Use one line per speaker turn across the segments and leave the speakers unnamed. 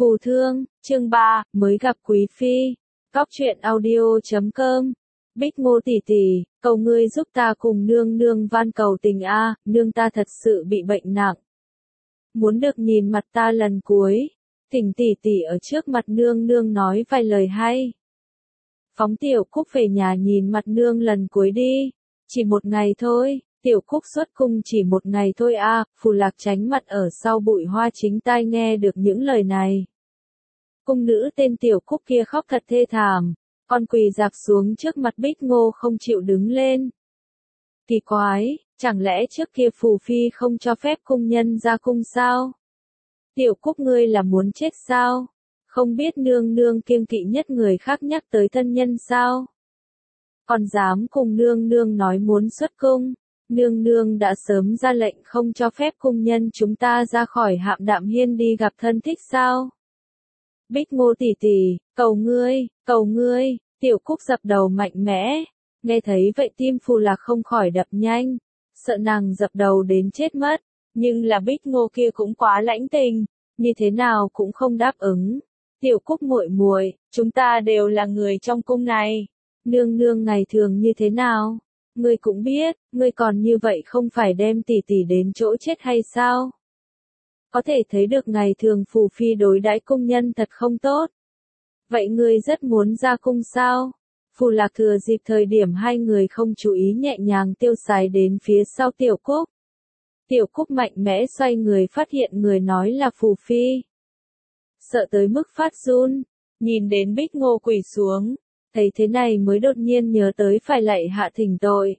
Phù thương, chương 3, mới gặp quý phi. Góc truyện audio.com. Bích Ngô tỷ tỷ, cầu ngươi giúp ta cùng nương nương van cầu tình a, nương ta thật sự bị bệnh nặng. Muốn được nhìn mặt ta lần cuối, thỉnh tỷ tỷ ở trước mặt nương nương nói vài lời hay. Phóng Tiểu Cúc về nhà nhìn mặt nương lần cuối đi, chỉ một ngày thôi. Tiểu Cúc xuất cung chỉ một ngày thôi a. Phù Lạc tránh mặt ở sau bụi hoa chính tai nghe được những lời này. Cung nữ tên Tiểu Cúc kia khóc thật thê thảm, con quỳ dạp xuống trước mặt Bích Ngô không chịu đứng lên. Kỳ quái, chẳng lẽ trước kia Phù Phi không cho phép cung nhân ra cung sao? Tiểu Cúc ngươi là muốn chết sao? Không biết nương nương kiêng kỵ nhất người khác nhắc tới thân nhân sao? Còn dám cùng nương nương nói muốn xuất cung? Nương nương đã sớm ra lệnh không cho phép cung nhân chúng ta ra khỏi Hạm Đạm Hiên đi gặp thân thích sao? Bích Ngô tỷ tỷ, cầu ngươi, Tiểu Cúc dập đầu mạnh mẽ. Nghe thấy vậy tim Phù Lạc không khỏi đập nhanh, sợ nàng dập đầu đến chết mất. Nhưng là Bích Ngô kia cũng quá lãnh tình, như thế nào cũng không đáp ứng. Tiểu Cúc muội muội, chúng ta đều là người trong cung này. Nương nương ngày thường như thế nào? Ngươi cũng biết, ngươi còn như vậy không phải đem tỷ tỷ đến chỗ chết hay sao? Có thể thấy được ngày thường Phù Phi đối đãi cung nhân thật không tốt. Vậy ngươi rất muốn ra cung sao? Phù Lạc thừa dịp thời điểm hai người không chú ý nhẹ nhàng tiêu sái đến phía sau Tiểu Cúc. Tiểu Cúc mạnh mẽ xoay người phát hiện người nói là Phù Phi. Sợ tới mức phát run, nhìn đến Bích Ngô quỳ xuống, thấy thế này mới đột nhiên nhớ tới phải lạy hạ thỉnh tội.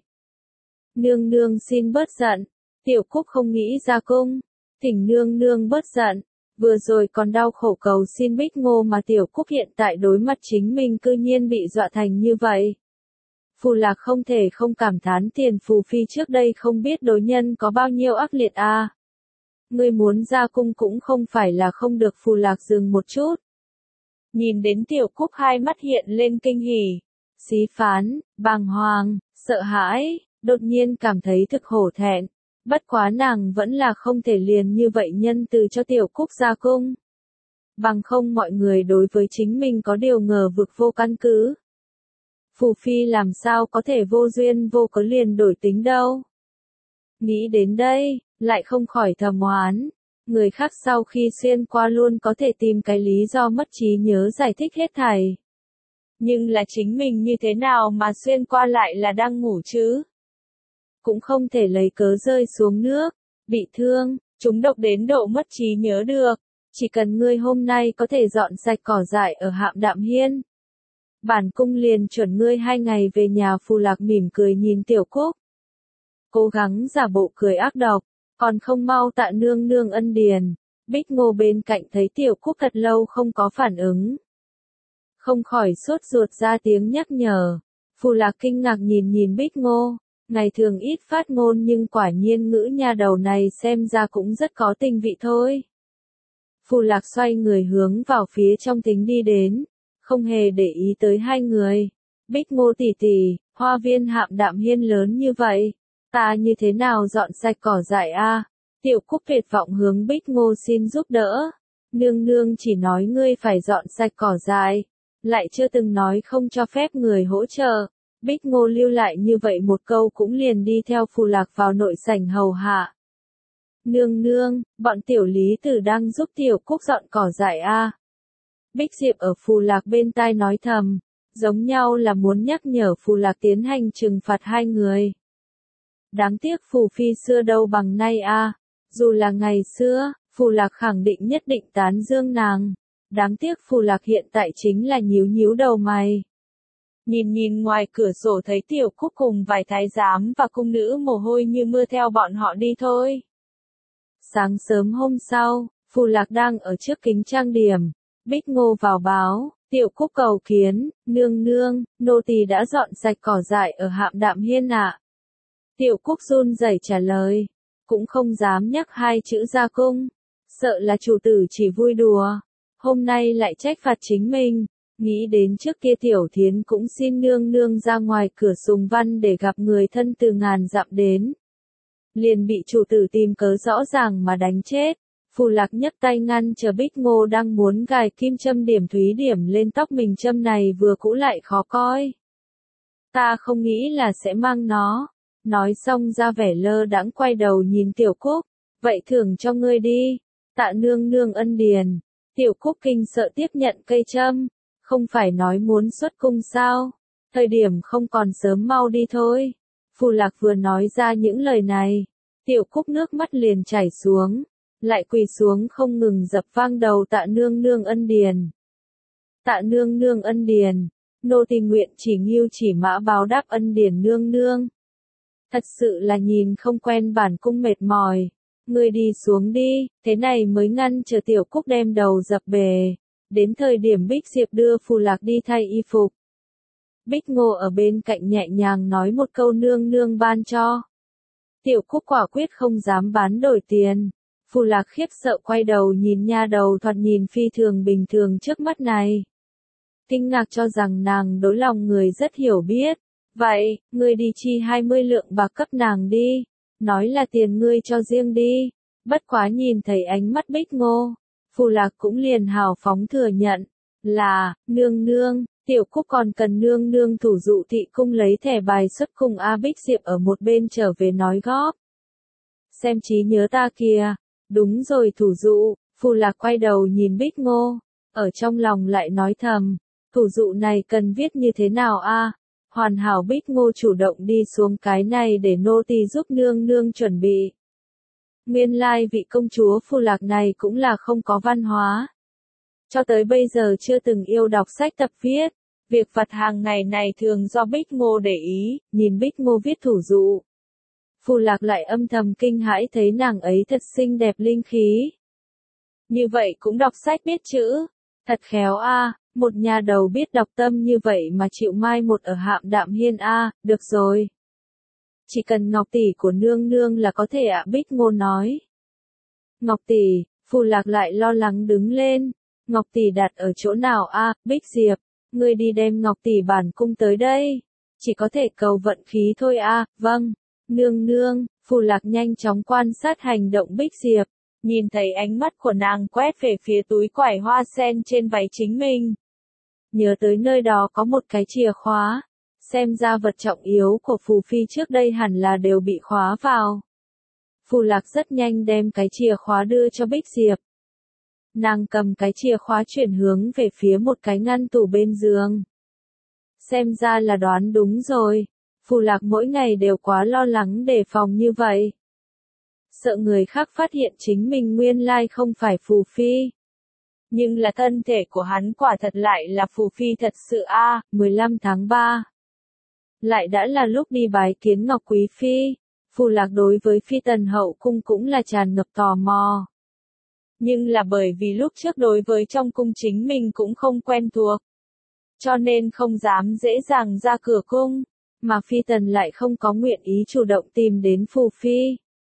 Nương nương xin bớt giận, Tiểu Cúc không nghĩ ra cung, thỉnh nương nương bớt giận, vừa rồi còn đau khổ cầu xin Bích Ngô mà Tiểu Cúc hiện tại đối mặt chính mình cư nhiên bị dọa thành như vậy. Phù Lạc không thể không cảm thán tiền Phù Phi trước đây không biết đối nhân có bao nhiêu ác liệt a. Ngươi muốn ra cung cũng không phải là không được. Phù Lạc dừng một chút. Nhìn đến Tiểu Cúc hai mắt hiện lên kinh hỉ, xí phán, bàng hoàng, sợ hãi, đột nhiên cảm thấy thực hổ thẹn. Bất quá nàng vẫn là không thể liền như vậy nhân từ cho Tiểu Cúc ra cung. Bằng không mọi người đối với chính mình có điều ngờ vực vô căn cứ. Phù Phi làm sao có thể vô duyên vô cớ liền đổi tính đâu. Nghĩ đến đây, lại không khỏi thầm oán. Người khác sau khi xuyên qua luôn có thể tìm cái lý do mất trí nhớ giải thích hết thảy. Nhưng là chính mình như thế nào mà xuyên qua lại là đang ngủ chứ? Cũng không thể lấy cớ rơi xuống nước, bị thương, trúng độc đến độ mất trí nhớ được. Chỉ cần ngươi hôm nay có thể dọn sạch cỏ dại ở Hạm Đạm Hiên, bản cung liền chuẩn ngươi 2 ngày về nhà. Phù Lạc mỉm cười nhìn Tiểu Cúc, cố gắng giả bộ cười ác độc, còn không mau tạ nương nương ân điền. Bích Ngô bên cạnh thấy Tiểu Cúc thật lâu không có phản ứng, không khỏi sốt ruột ra tiếng nhắc nhở. Phù Lạc kinh ngạc nhìn Bích Ngô, ngày thường ít phát ngôn nhưng quả nhiên ngữ nha đầu này xem ra cũng rất có tình vị thôi. Phù Lạc xoay người hướng vào phía trong tính đi đến, không hề để ý tới hai người. Bích Ngô tỷ tỷ, hoa viên Hạm Đạm Hiên lớn như vậy, ta như thế nào dọn sạch cỏ dại a? Tiểu Cúc tuyệt vọng hướng Bích Ngô xin giúp đỡ. Nương nương chỉ nói ngươi phải dọn sạch cỏ dại, lại chưa từng nói không cho phép người hỗ trợ. Bích Ngô lưu lại như vậy một câu cũng liền đi theo Phù Lạc vào nội sảnh hầu hạ. Nương nương, bọn tiểu lý tử đang giúp Tiểu Cúc dọn cỏ dại a. Bích Diệp ở Phù Lạc bên tai nói thầm, giống nhau là muốn nhắc nhở Phù Lạc tiến hành trừng phạt hai người. Đáng tiếc Phù Phi xưa đâu bằng nay a. Dù là ngày xưa, Phù Lạc khẳng định nhất định tán dương nàng. Đáng tiếc Phù Lạc hiện tại chính là nhíu đầu mày. Nhìn ngoài cửa sổ thấy Tiểu Cúc cùng vài thái giám và cung nữ mồ hôi như mưa theo bọn họ đi thôi. Sáng sớm hôm sau, Phù Lạc đang ở trước kính trang điểm. Bích Ngô vào báo, Tiểu Cúc cầu kiến, nương nương, nô tỳ đã dọn sạch cỏ dại ở Hạm Đạm Hiên ạ. Tiểu Cúc run rẩy trả lời, cũng không dám nhắc hai chữ ra cung, sợ là chủ tử chỉ vui đùa, hôm nay lại trách phạt chính mình. Nghĩ đến trước kia Tiểu Thiến cũng xin nương nương ra ngoài cửa Sùng Văn để gặp người thân từ ngàn dặm đến, liền bị chủ tử tìm cớ rõ ràng mà đánh chết. Phù Lạc nhấc tay ngăn chờ Bích Ngô đang muốn gài kim châm điểm thúy điểm lên tóc mình, châm này vừa cũ lại khó coi. Ta không nghĩ là sẽ mang nó. Nói xong ra vẻ lơ đãng quay đầu nhìn Tiểu Cúc. Vậy thưởng cho ngươi đi. Tạ nương nương ân điền. Tiểu Cúc kinh sợ tiếp nhận cây châm. Không phải nói muốn xuất cung sao? Thời điểm không còn sớm, mau đi thôi. Phù Lạc vừa nói ra những lời này. Tiểu Cúc nước mắt liền chảy xuống. Lại quỳ xuống không ngừng dập vang đầu tạ nương nương ân điền. Tạ nương nương ân điền. Nô tỳ nguyện chỉ nghiêu chỉ mã báo đáp ân điền nương nương. Thật sự là nhìn không quen bản cung mệt mỏi. Ngươi đi xuống đi, thế này mới ngăn chờ Tiểu Cúc đem đầu dập bề. Đến thời điểm Bích Diệp đưa Phù Lạc đi thay y phục. Bích Ngô ở bên cạnh nhẹ nhàng nói một câu nương nương ban cho. Tiểu Cúc quả quyết không dám bán đổi tiền. Phù Lạc khiếp sợ quay đầu nhìn nha đầu thoạt nhìn phi thường bình thường trước mắt này. Kinh ngạc cho rằng nàng đối lòng người rất hiểu biết. Vậy, ngươi đi chi 20 lượng bạc cấp nàng đi. Nói là tiền ngươi cho riêng đi. Bất quá nhìn thấy ánh mắt Bích Ngô. Phù Lạc cũng liền hào phóng thừa nhận. Là, nương nương, Tiểu Cúc còn cần nương nương thủ dụ thị cung lấy thẻ bài xuất cung A. Bích Diệp ở một bên trở về nói góp. Xem trí nhớ ta kìa. Đúng rồi thủ dụ. Phù Lạc quay đầu nhìn Bích Ngô. Ở trong lòng lại nói thầm. Thủ dụ này cần viết như thế nào a? Hoàn hảo. Bích Ngô chủ động đi xuống, cái này để nô tỳ giúp nương nương chuẩn bị. Nguyên lai vị công chúa Phù Lạc này cũng là không có văn hóa. Cho tới bây giờ chưa từng yêu đọc sách tập viết. Việc vặt hàng ngày này thường do Bích Ngô để ý, nhìn Bích Ngô viết thủ dụ. Phù Lạc lại âm thầm kinh hãi thấy nàng ấy thật xinh đẹp linh khí. Như vậy cũng đọc sách biết chữ. Thật khéo a. Một nhà đầu biết đọc tâm như vậy mà chịu mai một ở Hạm Đạm Hiên a. Được rồi. Chỉ cần ngọc tỷ của nương nương là có thể ạ. Bích Ngô nói. Ngọc tỷ. Phù Lạc lại lo lắng đứng lên. Ngọc tỷ đặt ở chỗ nào a? Bích Diệp, ngươi đi đem ngọc tỷ bản cung tới đây. Chỉ có thể cầu vận khí thôi a. Vâng. Nương nương. Phù Lạc nhanh chóng quan sát hành động Bích Diệp. Nhìn thấy ánh mắt của nàng quét về phía túi quải hoa sen trên váy chính mình. Nhớ tới nơi đó có một cái chìa khóa. Xem ra vật trọng yếu của Phù Phi trước đây hẳn là đều bị khóa vào. Phù Lạc rất nhanh đem cái chìa khóa đưa cho Bích Diệp. Nàng cầm cái chìa khóa chuyển hướng về phía một cái ngăn tủ bên giường. Xem ra là đoán đúng rồi. Phù Lạc mỗi ngày đều quá lo lắng đề phòng như vậy. Sợ người khác phát hiện chính mình nguyên lai không phải Phù Phi. Nhưng là thân thể của hắn quả thật lại là Phù Phi thật sự a. 15 tháng 3. Lại đã là lúc đi bái kiến Ngọc Quý Phi. Phù Lạc đối với Phi Tần hậu cung cũng là tràn ngập tò mò. Nhưng là bởi vì lúc trước đối với trong cung chính mình cũng không quen thuộc. Cho nên không dám dễ dàng ra cửa cung. Mà Phi Tần lại không có nguyện ý chủ động tìm đến Phù Phi.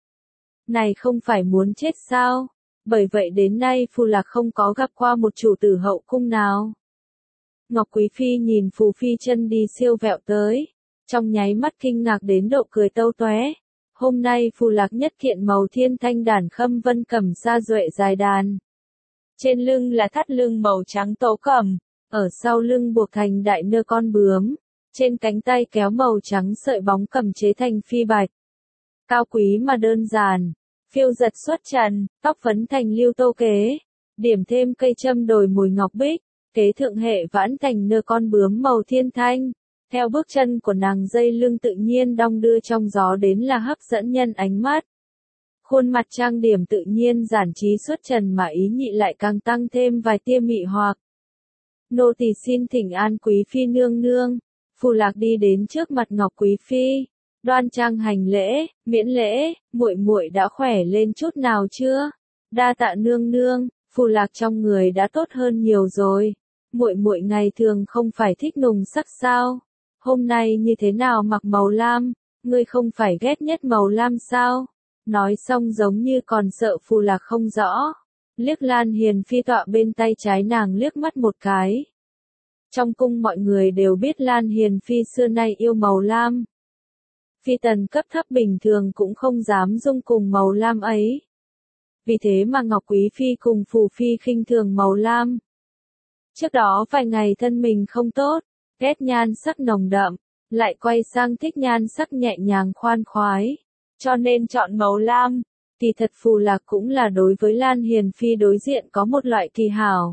Này không phải muốn chết sao? Bởi vậy đến nay Phù Lạc không có gặp qua một chủ tử hậu cung nào. Ngọc Quý Phi nhìn Phù Phi chân đi siêu vẹo tới. Trong nháy mắt kinh ngạc đến độ cười tâu tóe. Hôm nay Phù Lạc nhất kiện màu thiên thanh đàn khâm vân cầm sa duệ dài đàn. Trên lưng là thắt lưng màu trắng tấu cầm. Ở sau lưng buộc thành đại nơ con bướm. Trên cánh tay kéo màu trắng sợi bóng cầm chế thành phi bạch. Cao quý mà đơn giản. Phiêu giật xuất trần, tóc phấn thành lưu tô kế. Điểm thêm cây châm đồi mùi ngọc bích. Kế thượng hệ vãn thành nơ con bướm màu thiên thanh. Theo bước chân của nàng dây lưng tự nhiên đong đưa trong gió đến là hấp dẫn nhân ánh mắt. Khuôn mặt trang điểm tự nhiên giản trí xuất trần mà ý nhị lại càng tăng thêm vài tia mị hoặc. Nô tỳ xin thỉnh an Quý Phi nương nương. Phù Lạc đi đến trước mặt Ngọc Quý Phi. Đoan trang hành lễ, miễn lễ, muội muội đã khỏe lên chút nào chưa? Đa tạ nương nương. Phù Lạc trong người đã tốt hơn nhiều rồi. Muội muội ngày thường không phải thích nùng sắc sao? Hôm nay như thế nào mặc màu lam? Ngươi không phải ghét nhất màu lam sao? Nói xong giống như còn sợ Phù Lạc không rõ. Liếc Lan Hiền Phi tọa bên tay trái nàng liếc mắt một cái. Trong cung mọi người đều biết Lan Hiền Phi xưa nay yêu màu lam. Phi Tần cấp thấp bình thường cũng không dám dung cùng màu lam ấy. vì thế mà Ngọc Quý Phi cùng Phù Phi khinh thường màu lam. Trước đó vài ngày thân mình không tốt, ghét nhan sắc nồng đậm, lại quay sang thích nhan sắc nhẹ nhàng khoan khoái, cho nên chọn màu lam. Kỳ thật Phù Lạc cũng là đối với Lan Hiền Phi đối diện có một loại kỳ hảo.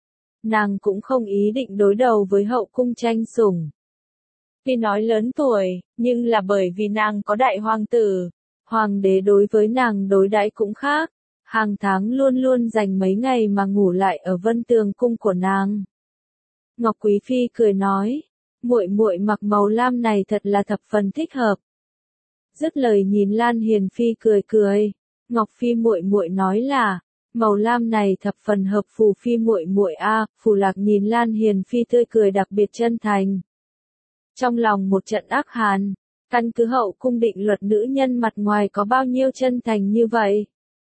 Nàng cũng không ý định đối đầu với hậu cung tranh sủng. Tuy nói lớn tuổi, nhưng là bởi vì nàng có đại hoàng tử. Hoàng đế đối với nàng đối đãi cũng khác. Hàng tháng luôn luôn dành mấy ngày mà ngủ lại ở Vân Tường cung của nàng. Ngọc Quý Phi cười nói, muội muội mặc màu lam này thật là thập phần thích hợp. Dứt lời nhìn Lan Hiền Phi cười cười, Ngọc Phi muội muội nói là, màu lam này thập phần hợp Phù Phi muội muội a. Phù Lạc nhìn Lan Hiền Phi tươi cười đặc biệt chân thành. Trong lòng một trận ác hàn, căn cứ hậu cung định luật nữ nhân mặt ngoài có bao nhiêu chân thành như vậy.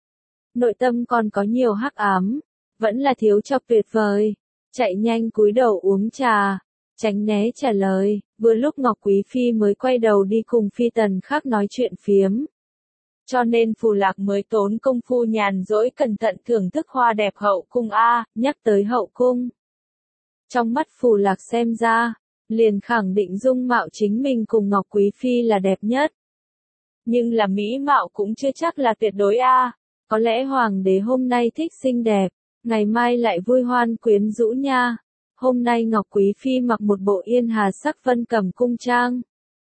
Nội tâm còn có nhiều hắc ám, vẫn là thiếu chọc tuyệt vời. Chạy nhanh cúi đầu uống trà, tránh né trả lời, vừa lúc Ngọc Quý Phi mới quay đầu đi cùng phi tần khác nói chuyện phiếm. Cho nên Phù Lạc mới tốn công phu nhàn rỗi cẩn thận thưởng thức hoa đẹp hậu cung a. Nhắc tới hậu cung, trong mắt Phù Lạc xem ra, liền khẳng định dung mạo chính mình cùng Ngọc Quý Phi là đẹp nhất. Nhưng là mỹ mạo cũng chưa chắc là tuyệt đối a. Có lẽ hoàng đế hôm nay thích xinh đẹp, ngày mai lại vui hoan quyến rũ nha. Hôm nay Ngọc Quý Phi mặc một bộ yên hà sắc vân cẩm cung trang.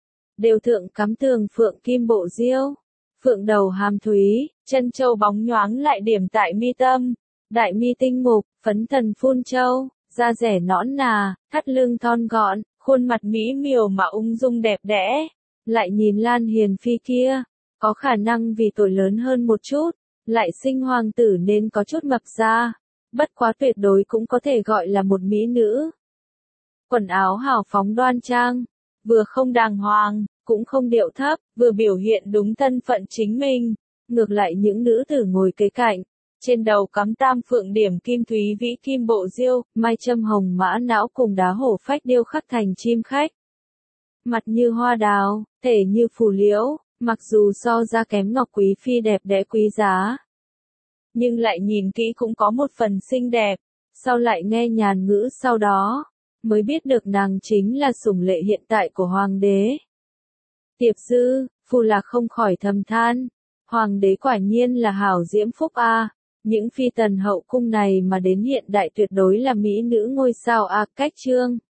Đều thượng cắm tường phượng kim bộ diêu, phượng đầu hàm thúy, chân châu bóng nhoáng lại điểm tại mi tâm, đại mi tinh mục, phấn thần phun châu, da rẻ nõn nà, thắt lưng thon gọn, khuôn mặt mỹ miều mà ung dung đẹp đẽ. Lại nhìn Lan Hiền Phi kia, có khả năng vì tuổi lớn hơn một chút, lại sinh hoàng tử nên có chút mập ra, bất quá tuyệt đối cũng có thể gọi là một mỹ nữ. Quần áo hào phóng đoan trang, vừa không đàng hoàng, cũng không điệu thấp, vừa biểu hiện đúng thân phận chính mình. Ngược lại những nữ tử ngồi kế cạnh, trên đầu cắm tam phượng điểm kim thúy vĩ kim bộ diêu, mai châm hồng mã não cùng đá hổ phách điêu khắc thành chim khách. Mặt như hoa đào, thể như phù liễu, mặc dù so ra kém Ngọc Quý Phi đẹp đẽ quý giá, nhưng lại nhìn kỹ cũng có một phần xinh đẹp. Sau lại nghe nhàn ngữ sau đó, mới biết được nàng chính là sủng lệ hiện tại của hoàng đế. Tiệp dư, Phù Lạc không khỏi thầm than, hoàng đế quả nhiên là hảo diễm phúc a. Những phi tần hậu cung này mà đến hiện đại tuyệt đối là mỹ nữ ngôi sao a. Cách chương